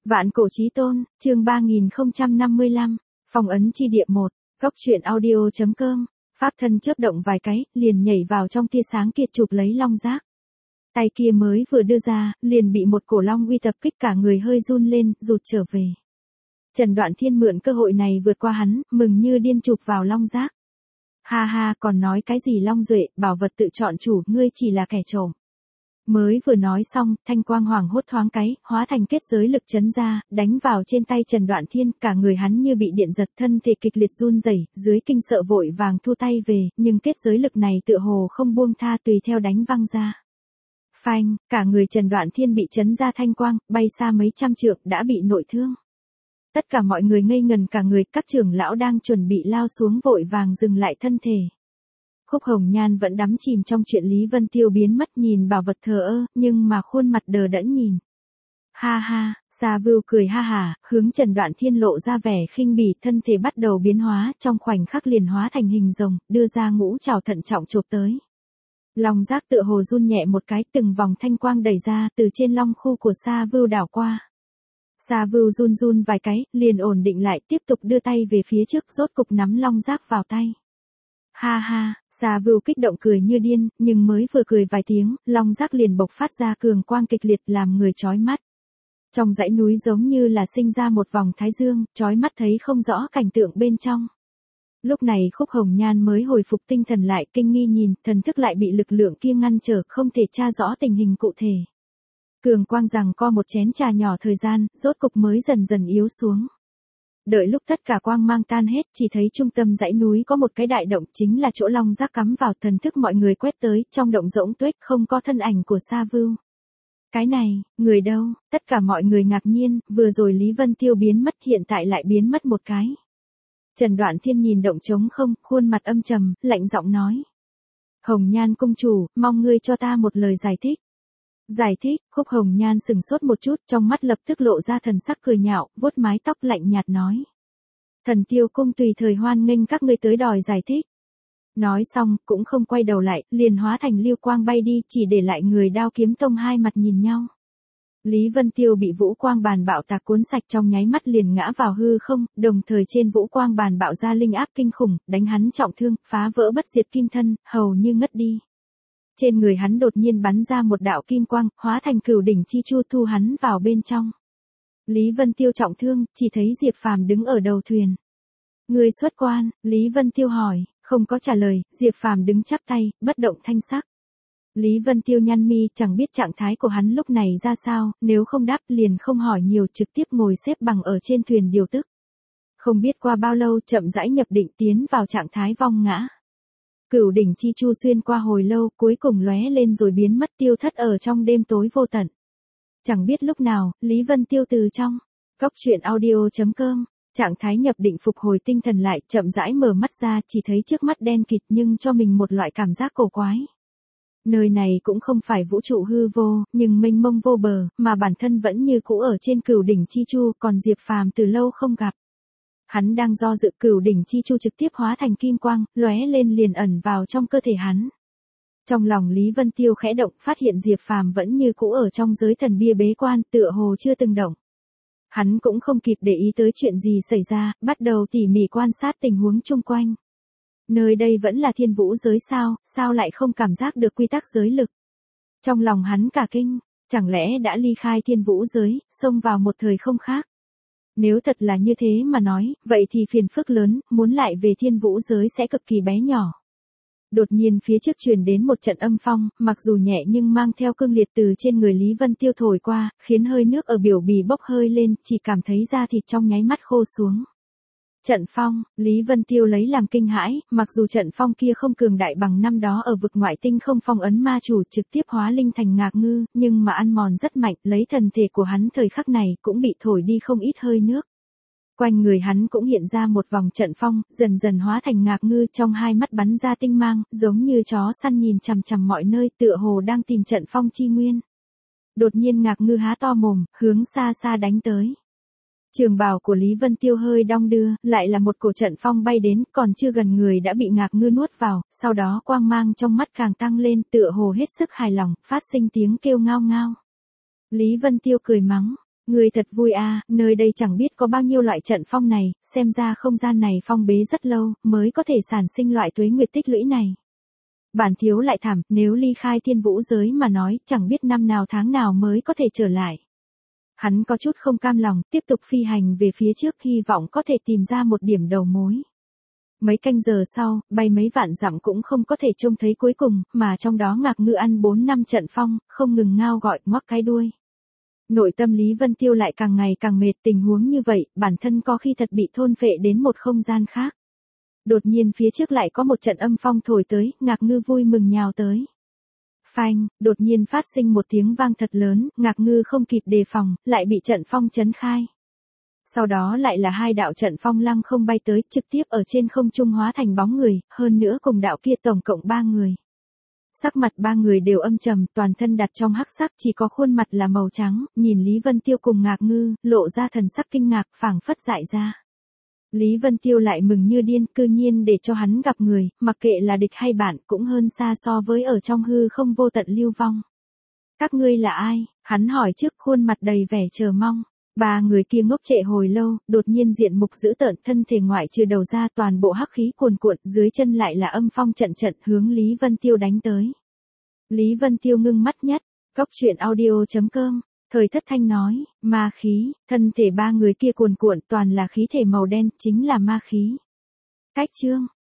Vạn cổ chí tôn, chương 3055, phong ấn chi địa 1, góc truyện audio.com, pháp thân chớp động vài cái, liền nhảy vào trong tia sáng kia chụp lấy long giác. Tay kia mới vừa đưa ra, liền bị một cổ long uy tập kích cả người hơi run lên, rụt trở về. Trần Đoạn Thiên mượn cơ hội này vượt qua hắn, mừng như điên chụp vào long giác. Ha ha, còn nói cái gì long duệ, bảo vật tự chọn chủ, ngươi chỉ là kẻ trộm. Mới vừa nói xong, thanh quang hoàng hốt thoáng cái, hóa thành kết giới lực chấn ra, đánh vào trên tay Trần Đoạn Thiên, cả người hắn như bị điện giật, thân thể kịch liệt run rẩy, dưới kinh sợ vội vàng thu tay về, nhưng kết giới lực này tựa hồ không buông tha, tùy theo đánh văng ra. Phanh, cả người Trần Đoạn Thiên bị chấn ra thanh quang, bay xa mấy trăm trượng, đã bị nội thương. Tất cả mọi người ngây ngần cả người, các trưởng lão đang chuẩn bị lao xuống vội vàng dừng lại thân thể. Khúc Hồng Nhan vẫn đắm chìm trong chuyện Lý Vân Tiêu biến mất, nhìn bảo vật thờ ơ, nhưng mà khuôn mặt đờ đẫn nhìn. Ha ha, Sa Vưu cười ha hả, hướng Trần Đoạn Thiên lộ ra vẻ khinh bỉ, thân thể bắt đầu biến hóa, trong khoảnh khắc liền hóa thành hình rồng, đưa ra ngũ trảo thận trọng chộp tới. Long giác tựa hồ run nhẹ một cái, từng vòng thanh quang đẩy ra từ trên long khu của Sa Vưu đảo qua. Sa Vưu run run vài cái, liền ổn định lại, tiếp tục đưa tay về phía trước, rốt cục nắm long giác vào tay. Ha ha, Sa Vưu kích động cười như điên, nhưng mới vừa cười vài tiếng, long giác liền bộc phát ra cường quang kịch liệt làm người chói mắt. Trong dãy núi giống như là sinh ra một vòng thái dương, chói mắt thấy không rõ cảnh tượng bên trong. Lúc này Khúc Hồng Nhan mới hồi phục tinh thần lại, kinh nghi nhìn, thần thức lại bị lực lượng kia ngăn trở, không thể tra rõ tình hình cụ thể. Cường quang rằng co một chén trà nhỏ thời gian, rốt cục mới dần dần yếu xuống. Đợi lúc tất cả quang mang tan hết, chỉ thấy trung tâm dãy núi có một cái đại động, chính là chỗ long giác cắm vào. Thần thức mọi người quét tới, trong động rỗng tuếch không có thân ảnh của Sa Vưu. Cái này, người đâu? Tất cả mọi người ngạc nhiên, vừa rồi Lý Vân Tiêu biến mất, hiện tại lại biến mất một cái. Trần Đoạn Thiên nhìn động trống không, khuôn mặt âm trầm, lạnh giọng nói. Hồng Nhan cung chủ, mong ngươi cho ta một lời giải thích. Giải thích, Khúc Hồng Nhan sừng sốt một chút, trong mắt lập tức lộ ra thần sắc cười nhạo, vuốt mái tóc lạnh nhạt nói. Thần Tiêu cung tùy thời hoan nghênh các ngươi tới đòi giải thích. Nói xong, cũng không quay đầu lại, liền hóa thành lưu quang bay đi, chỉ để lại người Đao Kiếm Tông hai mặt nhìn nhau. Lý Vân Tiêu bị vũ quang bàn bạo tạc cuốn sạch, trong nháy mắt liền ngã vào hư không, đồng thời trên vũ quang bàn bạo ra linh áp kinh khủng, đánh hắn trọng thương, phá vỡ bất diệt kim thân, hầu như ngất đi. Trên người hắn đột nhiên bắn ra một đạo kim quang, hóa thành Cửu Đỉnh Chi Chu thu hắn vào bên trong. Lý Vân Tiêu trọng thương, chỉ thấy Diệp Phàm đứng ở đầu thuyền. Người xuất quan, Lý Vân Tiêu hỏi, không có trả lời, Diệp Phàm đứng chắp tay, bất động thanh sắc. Lý Vân Tiêu nhăn mi, chẳng biết trạng thái của hắn lúc này ra sao, nếu không đáp liền không hỏi nhiều, trực tiếp ngồi xếp bằng ở trên thuyền điều tức. Không biết qua bao lâu, chậm rãi nhập định tiến vào trạng thái vong ngã. Cửu Đỉnh Chi Chu xuyên qua hồi lâu, cuối cùng lóe lên rồi biến mất, tiêu thất ở trong đêm tối vô tận. Chẳng biết lúc nào, Lý Vân Tiêu từ trong góc truyện audio.com, trạng thái nhập định phục hồi tinh thần lại, chậm rãi mở mắt ra, chỉ thấy trước mắt đen kịt nhưng cho mình một loại cảm giác cổ quái. Nơi này cũng không phải vũ trụ hư vô, nhưng mênh mông vô bờ, mà bản thân vẫn như cũ ở trên Cửu Đỉnh Chi Chu, còn Diệp Phàm từ lâu không gặp. Hắn đang do dự, Cửu Đỉnh Chi Chu trực tiếp hóa thành kim quang, lóe lên liền ẩn vào trong cơ thể hắn. Trong lòng Lý Vân Tiêu khẽ động, phát hiện Diệp Phàm vẫn như cũ ở trong giới thần bia bế quan, tựa hồ chưa từng động. Hắn cũng không kịp để ý tới chuyện gì xảy ra, bắt đầu tỉ mỉ quan sát tình huống chung quanh. Nơi đây vẫn là thiên vũ giới sao lại không cảm giác được quy tắc giới lực. Trong lòng hắn cả kinh, chẳng lẽ đã ly khai thiên vũ giới, xông vào một thời không khác. Nếu thật là như thế mà nói, vậy thì phiền phức lớn, muốn lại về thiên vũ giới sẽ cực kỳ bé nhỏ. Đột nhiên phía trước truyền đến một trận âm phong, mặc dù nhẹ nhưng mang theo cương liệt từ trên người Lý Vân Tiêu thổi qua, khiến hơi nước ở biểu bì bốc hơi lên, chỉ cảm thấy da thịt trong nháy mắt khô xuống. Trận phong, Lý Vân Tiêu lấy làm kinh hãi, mặc dù trận phong kia không cường đại bằng năm đó ở vực ngoại tinh không phong ấn ma chủ trực tiếp hóa linh thành Ngạc Ngư, nhưng mà ăn mòn rất mạnh, lấy thần thể của hắn thời khắc này cũng bị thổi đi không ít hơi nước. Quanh người hắn cũng hiện ra một vòng trận phong, dần dần hóa thành Ngạc Ngư, trong hai mắt bắn ra tinh mang, giống như chó săn nhìn chằm chằm mọi nơi, tựa hồ đang tìm trận phong chi nguyên. Đột nhiên Ngạc Ngư há to mồm, hướng xa xa đánh tới. Trường bào của Lý Vân Tiêu hơi đong đưa, lại là một cổ trận phong bay đến, còn chưa gần người đã bị Ngạc Ngư nuốt vào, sau đó quang mang trong mắt càng tăng lên, tựa hồ hết sức hài lòng, phát sinh tiếng kêu ngao ngao. Lý Vân Tiêu cười mắng, Người thật vui à, nơi đây chẳng biết có bao nhiêu loại trận phong này, xem ra không gian này phong bế rất lâu, mới có thể sản sinh loại tuế nguyệt tích lũy này. Bản thiếu lại thảm, nếu ly khai thiên vũ giới mà nói, chẳng biết năm nào tháng nào mới có thể trở lại. Hắn có chút không cam lòng, tiếp tục phi hành về phía trước hy vọng có thể tìm ra một điểm đầu mối. Mấy canh giờ sau, bay mấy vạn dặm cũng không có thể trông thấy cuối cùng, mà trong đó Ngạc Ngư ăn 4 năm trận phong, không ngừng ngao gọi ngoắc cái đuôi. Nội tâm Lý Vân Tiêu lại càng ngày càng mệt, tình huống như vậy, bản thân có khi thật bị thôn phệ đến một không gian khác. Đột nhiên phía trước lại có một trận âm phong thổi tới, Ngạc Ngư vui mừng nhào tới. Phanh, đột nhiên phát sinh một tiếng vang thật lớn, Ngạc Ngư không kịp đề phòng, lại bị trận phong chấn khai. Sau đó lại là 2 đạo trận phong lăng không bay tới, trực tiếp ở trên không trung hóa thành bóng người, hơn nữa cùng đạo kia tổng cộng 3 người. Sắc mặt 3 người đều âm trầm, toàn thân đặt trong hắc sắc, chỉ có khuôn mặt là màu trắng, nhìn Lý Vân Tiêu cùng Ngạc Ngư, lộ ra thần sắc kinh ngạc, phảng phất dại ra. Lý Vân Tiêu lại mừng như điên, cư nhiên để cho hắn gặp người, mặc kệ là địch hay bạn, cũng hơn xa so với ở trong hư không vô tận lưu vong. Các ngươi là ai? Hắn hỏi trước, khuôn mặt đầy vẻ chờ mong. 3 người kia ngốc trệ hồi lâu, đột nhiên diện mục dữ tợn, thân thể ngoại trừ đầu ra toàn bộ hắc khí cuồn cuộn, dưới chân lại là âm phong trận trận hướng Lý Vân Tiêu đánh tới. Lý Vân Tiêu ngưng mắt nhất, góc truyện audio.com, Thời Thất Thanh nói, ma khí, thân thể 3 người kia cuồn cuộn toàn là khí thể màu đen, chính là ma khí. Cách chương.